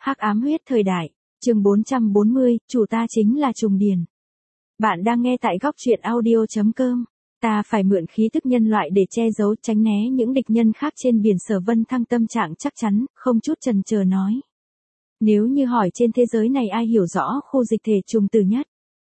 Hắc ám huyết thời đại, chương 440, chủ ta chính là trùng điền. Bạn đang nghe tại góc truyện audio.com. Ta phải mượn khí tức nhân loại để che giấu tránh né những địch nhân khác trên biển. Sở Vân Thăng tâm trạng chắc chắn, không chút chần chờ nói. Nếu như hỏi trên thế giới này ai hiểu rõ khu dịch thể trùng tử nhất?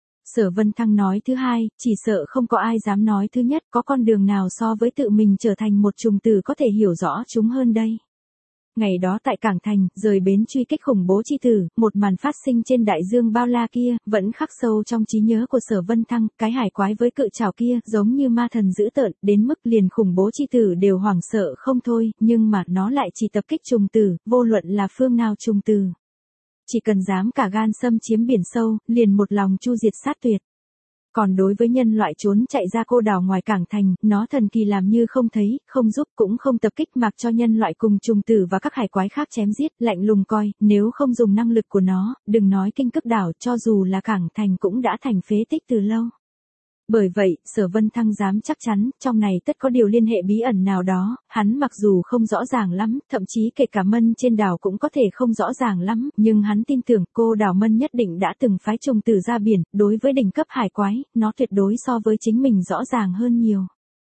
Sở Vân Thăng nói thứ hai, chỉ sợ không có ai dám nói thứ nhất. Có con đường nào so với tự mình trở thành một trùng tử có thể hiểu rõ chúng hơn đây? Ngày đó tại Cảng Thành, rời bến truy kích khủng bố chi tử, một màn phát sinh trên đại dương bao la kia, vẫn khắc sâu trong trí nhớ của Sở Vân Thăng. Cái hải quái với cự trảo kia, giống như ma thần dữ tợn, đến mức liền khủng bố chi tử đều hoảng sợ không thôi, nhưng mà nó lại chỉ tập kích trùng tử, vô luận là phương nào trùng tử. Chỉ cần dám cả gan xâm chiếm biển sâu, liền một lòng chu diệt sát tuyệt. Còn đối với nhân loại trốn chạy ra cô đảo ngoài Cảng Thành, nó thần kỳ làm như không thấy, không giúp cũng không tập kích, mặc cho nhân loại cùng trùng tử và các hải quái khác chém giết, lạnh lùng coi, nếu không dùng năng lực của nó, đừng nói kinh cực đảo, cho dù là Cảng Thành cũng đã thành phế tích từ lâu. Bởi vậy, Sở Vân Thăng dám chắc chắn, trong này tất có điều liên hệ bí ẩn nào đó, hắn mặc dù không rõ ràng lắm, thậm chí kể cả Mân trên đảo cũng có thể không rõ ràng lắm, nhưng hắn tin tưởng cô đảo Mân nhất định đã từng phái trùng tử ra biển, đối với đỉnh cấp hải quái, nó tuyệt đối so với chính mình rõ ràng hơn nhiều.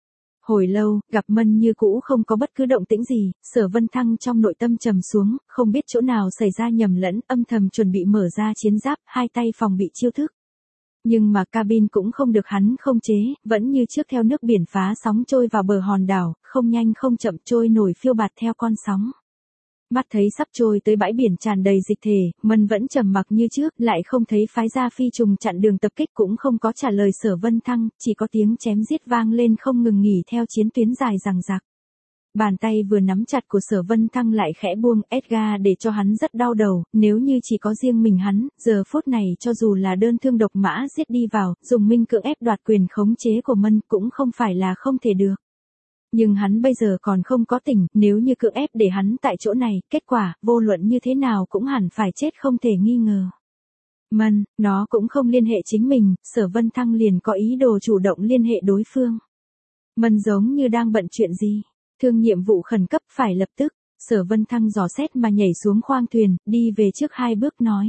Hồi lâu, gặp Mân như cũ không có bất cứ động tĩnh gì, Sở Vân Thăng trong nội tâm trầm xuống, không biết chỗ nào xảy ra nhầm lẫn, âm thầm chuẩn bị mở ra chiến giáp, hai tay phòng bị chiêu thức. Nhưng mà cabin cũng không được hắn không chế, vẫn như trước theo nước biển phá sóng trôi vào bờ hòn đảo, không nhanh không chậm trôi nổi phiêu bạt theo con sóng. Mắt thấy sắp trôi tới bãi biển tràn đầy dịch thể, Mân vẫn trầm mặc như trước, lại không thấy phái ra phi trùng chặn đường tập kích, cũng không có trả lời Sở Vân Thăng, chỉ có tiếng chém giết vang lên không ngừng nghỉ theo chiến tuyến dài dằng dặc. Bàn tay vừa nắm chặt của Sở Vân Thăng lại khẽ buông, Edgar để cho hắn rất đau đầu, nếu như chỉ có riêng mình hắn, giờ phút này cho dù là đơn thương độc mã giết đi vào, dùng minh cưỡng ép đoạt quyền khống chế của Mân cũng không phải là không thể được. Nhưng hắn bây giờ còn không có tỉnh, nếu như cưỡng ép để hắn tại chỗ này, kết quả, vô luận như thế nào cũng hẳn phải chết không thể nghi ngờ. Mân, nó cũng không liên hệ chính mình, Sở Vân Thăng liền có ý đồ chủ động liên hệ đối phương. Mân giống như đang bận chuyện gì? Thương nhiệm vụ khẩn cấp phải lập tức, Sở Vân Thăng dò xét mà nhảy xuống khoang thuyền, đi về trước 2 bước nói.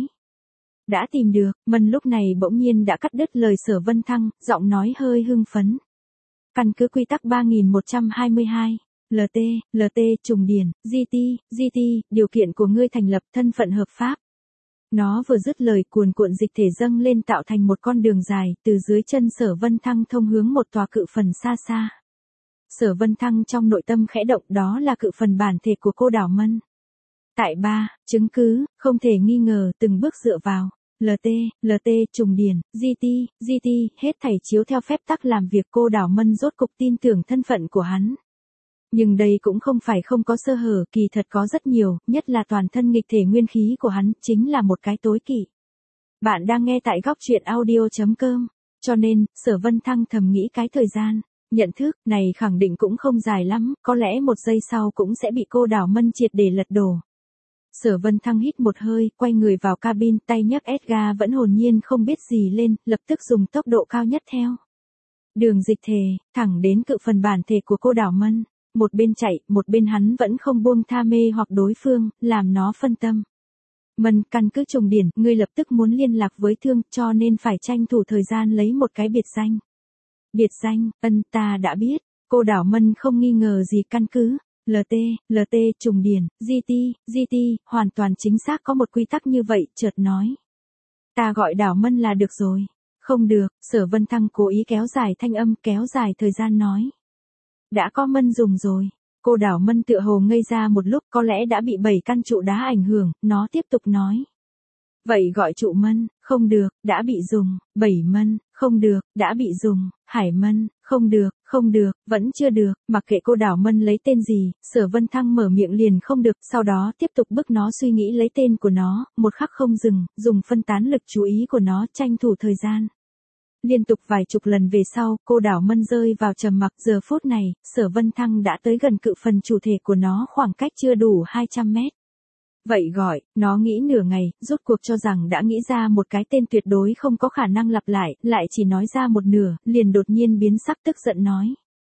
Đã tìm được, Mân lúc này bỗng nhiên đã cắt đứt lời Sở Vân Thăng, giọng nói hơi hưng phấn. Căn cứ quy tắc 3122, LT, trùng điền, GT, điều kiện của ngươi thành lập thân phận hợp pháp. Nó vừa dứt lời cuồn cuộn dịch thể dâng lên tạo thành một con đường dài, từ dưới chân Sở Vân Thăng thông hướng một tòa cự phần xa xa. Sở Vân Thăng trong nội tâm khẽ động, đó là cự phần bản thể của cô đảo Mân. Tại 3, chứng cứ, không thể nghi ngờ, từng bước dựa vào. LT, trùng điền, GT, hết thảy chiếu theo phép tắc làm việc. Cô đảo Mân rốt cục tin tưởng thân phận của hắn. Nhưng đây cũng không phải không có sơ hở, kỳ thật có rất nhiều, nhất là toàn thân nghịch thể nguyên khí của hắn, chính là một cái tối kỵ. Bạn đang nghe tại góc truyện audio.com, cho nên, Sở Vân Thăng thầm nghĩ cái thời gian. Nhận thức này khẳng định cũng không dài lắm, có lẽ 1 giây sau cũng sẽ bị cô đảo Mân triệt để lật đổ. Sở Vân Thăng hít một hơi, quay người vào cabin, tay nhấc Edgar vẫn hồn nhiên không biết gì lên, lập tức dùng tốc độ cao nhất theo đường dịch thể, thẳng đến cự phần bản thể của cô đảo Mân. Một bên chạy, một bên hắn vẫn không buông tha mê hoặc đối phương, làm nó phân tâm. Mân, căn cứ trùng điển, ngươi lập tức muốn liên lạc với Thương, cho nên phải tranh thủ thời gian lấy một cái biệt danh. Biệt danh, ta đã biết, cô đảo Mân không nghi ngờ gì. Căn cứ, LT, trùng điền, GT, hoàn toàn chính xác có một quy tắc như vậy, chợt nói. Ta gọi đảo Mân là được rồi. Không được, Sở Vân Thăng cố ý kéo dài thanh âm, kéo dài thời gian nói. Đã có Mân dùng rồi. Cô đảo Mân tựa hồ ngây ra một lúc, có lẽ đã bị 7 căn trụ đá ảnh hưởng, nó tiếp tục nói. Vậy gọi trụ Mân, không được, đã bị dùng. 7 Mân, không được, đã bị dùng. Hải Mân, không được, vẫn chưa được. Mặc kệ cô đảo Mân lấy tên gì, Sở Vân Thăng mở miệng liền không được, sau đó tiếp tục bức nó suy nghĩ lấy tên của nó, một khắc không dừng, dùng phân tán lực chú ý của nó tranh thủ thời gian. Liên tục vài chục lần về sau, cô đảo Mân rơi vào trầm mặc. Giờ phút này, Sở Vân Thăng đã tới gần cự phần chủ thể của nó, khoảng cách chưa đủ 200 mét. Vậy gọi, nó nghĩ nửa ngày, rốt cuộc cho rằng đã nghĩ ra một cái tên tuyệt đối không có khả năng lặp lại chỉ nói ra một nửa, liền đột nhiên biến sắc tức giận nói.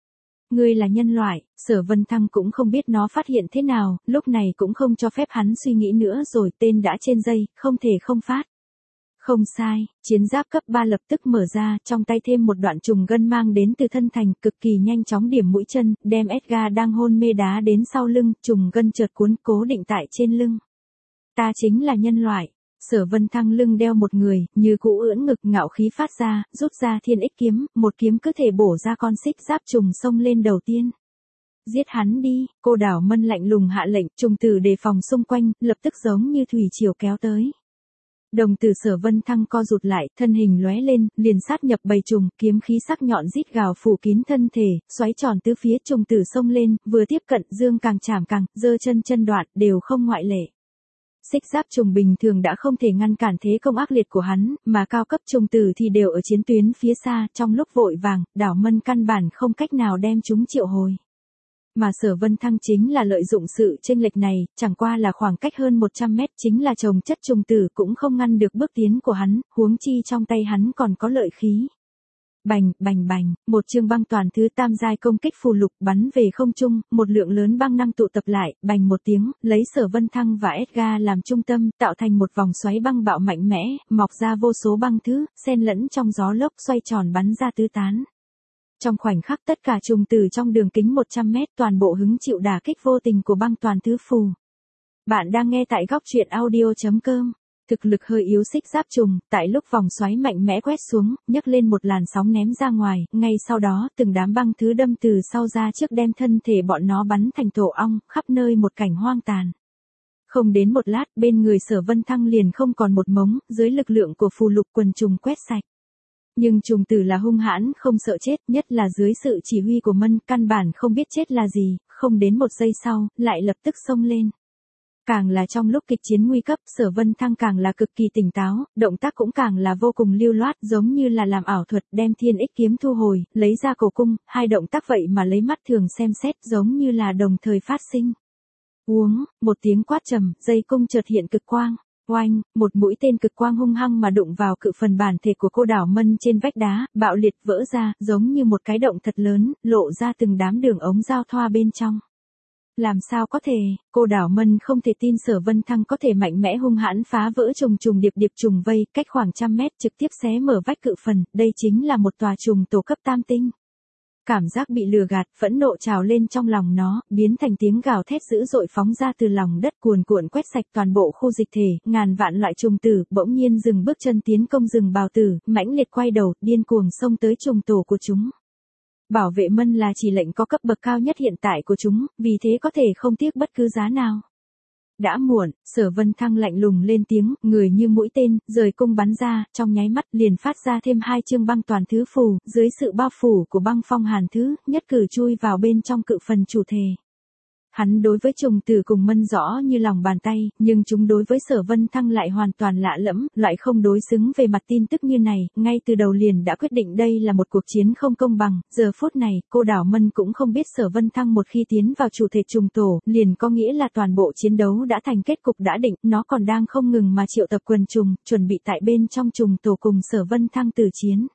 Ngươi là nhân loại, Sở Vân Thăng cũng không biết nó phát hiện thế nào, lúc này cũng không cho phép hắn suy nghĩ nữa rồi, tên đã trên dây, không thể không phát. Không sai, chiến giáp cấp 3 lập tức mở ra, trong tay thêm một đoạn trùng gân mang đến từ thân thành, cực kỳ nhanh chóng điểm mũi chân, đem Edgar đang hôn mê đá đến sau lưng, trùng gân chợt cuốn cố định tại trên lưng. Ta chính là nhân loại. Sở Vân Thăng lưng đeo một người, như cũ ưỡn ngực ngạo khí phát ra, rút ra thiên ích kiếm, một kiếm cứ thể bổ ra con xích giáp trùng xông lên đầu tiên. Giết hắn đi, cô Đảo Mân lạnh lùng hạ lệnh, trùng tử đề phòng xung quanh, lập tức giống như thủy triều kéo tới. Đồng tử Sở Vân Thăng co rụt lại, thân hình lóe lên, liền sát nhập bầy trùng, kiếm khí sắc nhọn rít gào phủ kín thân thể, xoáy tròn tứ phía, trùng tử xông lên, vừa tiếp cận, dương càng chảm càng, giơ chân đoạn, đều không ngoại lệ. Xích giáp trùng bình thường đã không thể ngăn cản thế công ác liệt của hắn, mà cao cấp trùng tử thì đều ở chiến tuyến phía xa, trong lúc vội vàng, Đảo Mân căn bản không cách nào đem chúng triệu hồi. Mà Sở Vân Thăng chính là lợi dụng sự chênh lệch này, chẳng qua là khoảng cách hơn 100 mét, chính là chồng chất trùng tử cũng không ngăn được bước tiến của hắn, huống chi trong tay hắn còn có lợi khí. Bành, bành bành, một chương băng toàn thứ tam giai công kích phù lục bắn về không trung, một lượng lớn băng năng tụ tập lại, bành một tiếng, lấy Sở Vân Thăng và Edgar làm trung tâm, tạo thành một vòng xoáy băng bạo mạnh mẽ, mọc ra vô số băng thứ, xen lẫn trong gió lốc xoay tròn bắn ra tứ tán. Trong khoảnh khắc tất cả trùng tử trong đường kính 100 mét toàn bộ hứng chịu đả kích vô tình của băng toàn thứ phù. Bạn đang nghe tại góc truyện audio.com. Thực lực hơi yếu xích giáp trùng, tại lúc vòng xoáy mạnh mẽ quét xuống, nhấc lên một làn sóng ném ra ngoài, ngay sau đó từng đám băng thứ đâm từ sau ra trước đem thân thể bọn nó bắn thành tổ ong, khắp nơi một cảnh hoang tàn. Không đến một lát, bên người Sở Vân Thăng liền không còn một mống, dưới lực lượng của phù lục quần trùng quét sạch. Nhưng trùng tử là hung hãn, không sợ chết, nhất là dưới sự chỉ huy của Mân, căn bản không biết chết là gì, không đến một giây sau, lại lập tức xông lên. Càng là trong lúc kịch chiến nguy cấp, Sở Vân Thăng càng là cực kỳ tỉnh táo, động tác cũng càng là vô cùng lưu loát, giống như là làm ảo thuật, đem thiên ích kiếm thu hồi, lấy ra cổ cung, hai động tác vậy mà lấy mắt thường xem xét, giống như là đồng thời phát sinh. Uống, một tiếng quát trầm, dây cung chợt hiện cực quang. Oanh, một mũi tên cực quang hung hăng mà đụng vào cự phần bản thể của cô Đảo Mân trên vách đá, bạo liệt vỡ ra, giống như một cái động thật lớn, lộ ra từng đám đường ống giao thoa bên trong. Làm sao có thể, cô Đảo Mân không thể tin Sở Vân Thăng có thể mạnh mẽ hung hãn phá vỡ trùng trùng điệp trùng vây, cách khoảng trăm mét trực tiếp xé mở vách cự phần, đây chính là một tòa trùng tổ cấp tam tinh. Cảm giác bị lừa gạt, phẫn nộ trào lên trong lòng nó, biến thành tiếng gào thét dữ dội phóng ra từ lòng đất cuồn cuộn quét sạch toàn bộ khu dịch thể, ngàn vạn loại trùng tử, bỗng nhiên dừng bước chân tiến công rừng bào tử, mãnh liệt quay đầu, điên cuồng xông tới trùng tổ của chúng. Bảo vệ Mân là chỉ lệnh có cấp bậc cao nhất hiện tại của chúng, vì thế có thể không tiếc bất cứ giá nào. Đã muộn, Sở Vân Thăng lạnh lùng lên tiếng, người như mũi tên, rời cung bắn ra, trong nháy mắt liền phát ra thêm 2 chương băng toàn thứ phù, dưới sự bao phủ của băng phong hàn thứ, nhất cử chui vào bên trong cự phần chủ thể. Hắn đối với trùng tử cùng Mân rõ như lòng bàn tay, nhưng chúng đối với Sở Vân Thăng lại hoàn toàn lạ lẫm, loại không đối xứng về mặt tin tức như này, ngay từ đầu liền đã quyết định đây là một cuộc chiến không công bằng, giờ phút này, cô Đảo Mân cũng không biết Sở Vân Thăng một khi tiến vào chủ thể trùng tổ, liền có nghĩa là toàn bộ chiến đấu đã thành kết cục đã định, nó còn đang không ngừng mà triệu tập quần trùng, chuẩn bị tại bên trong trùng tổ cùng Sở Vân Thăng tử chiến.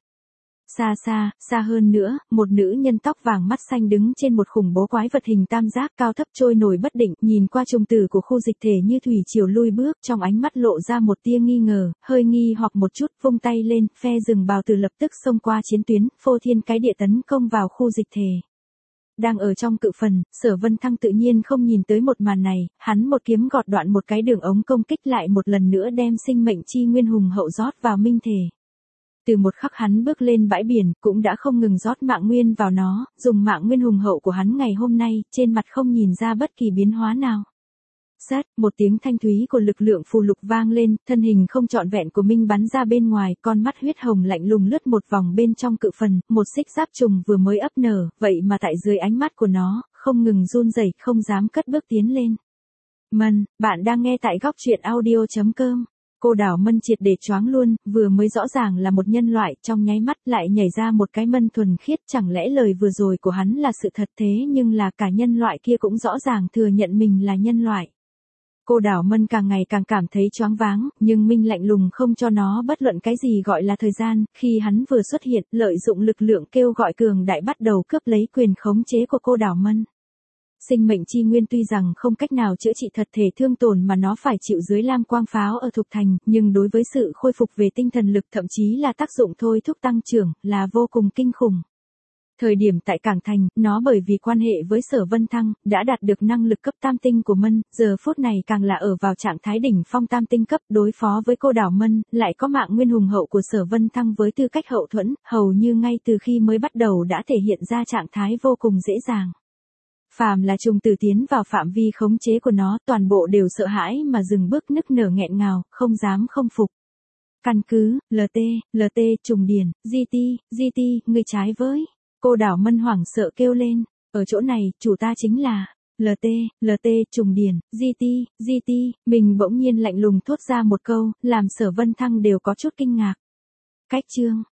Xa hơn nữa, một nữ nhân tóc vàng mắt xanh đứng trên một khủng bố quái vật hình tam giác cao thấp trôi nổi bất định, nhìn qua trùng tử của khu dịch thể như thủy triều lui bước, trong ánh mắt lộ ra một tia nghi ngờ, hơi nghi hoặc một chút, vung tay lên, phe rừng bào tử lập tức xông qua chiến tuyến, phô thiên cái địa tấn công vào khu dịch thể. Đang ở trong cự phần, Sở Vân Thăng tự nhiên không nhìn tới một màn này, hắn một kiếm gọt đoạn một cái đường ống công kích lại một lần nữa đem sinh mệnh chi nguyên hùng hậu rót vào minh thể. Từ một khắc hắn bước lên bãi biển, cũng đã không ngừng rót mạng nguyên vào nó, dùng mạng nguyên hùng hậu của hắn ngày hôm nay, trên mặt không nhìn ra bất kỳ biến hóa nào. Sát, một tiếng thanh thúy của lực lượng phù lục vang lên, thân hình không trọn vẹn của Minh bắn ra bên ngoài, con mắt huyết hồng lạnh lùng lướt một vòng bên trong cự phần, một xích giáp trùng vừa mới ấp nở, vậy mà tại dưới ánh mắt của nó, không ngừng run rẩy, không dám cất bước tiến lên. Mân, bạn đang nghe tại góc truyện audio.com. Cô Đảo Mân triệt để choáng luôn, vừa mới rõ ràng là một nhân loại, trong nháy mắt lại nhảy ra một cái Mân thuần khiết, chẳng lẽ lời vừa rồi của hắn là sự thật thế nhưng là cả nhân loại kia cũng rõ ràng thừa nhận mình là nhân loại. Cô Đảo Mân càng ngày càng cảm thấy choáng váng, nhưng Minh lạnh lùng không cho nó bất luận cái gì gọi là thời gian, khi hắn vừa xuất hiện, lợi dụng lực lượng kêu gọi cường đại bắt đầu cướp lấy quyền khống chế của cô Đảo Mân. Sinh mệnh chi nguyên tuy rằng không cách nào chữa trị thật thể thương tổn mà nó phải chịu dưới lam quang pháo ở Thục Thành, nhưng đối với sự khôi phục về tinh thần lực thậm chí là tác dụng thôi thúc tăng trưởng, là vô cùng kinh khủng. Thời điểm tại Cảng Thành, nó bởi vì quan hệ với Sở Vân Thăng, đã đạt được năng lực cấp tam tinh của Mân, giờ phút này càng là ở vào trạng thái đỉnh phong tam tinh cấp đối phó với cô Đảo Mân, lại có mạng nguyên hùng hậu của Sở Vân Thăng với tư cách hậu thuẫn, hầu như ngay từ khi mới bắt đầu đã thể hiện ra trạng thái vô cùng dễ dàng. Phàm là trùng tử tiến vào phạm vi khống chế của nó, toàn bộ đều sợ hãi mà dừng bước nức nở nghẹn ngào, không dám không phục. Căn cứ, LT, trùng điển, GT, người trái với. Cô Đảo Mân hoảng sợ kêu lên, ở chỗ này, chủ ta chính là LT, trùng điển, GT, mình bỗng nhiên lạnh lùng thốt ra một câu, làm Sở Vân Thăng đều có chút kinh ngạc. Cách chương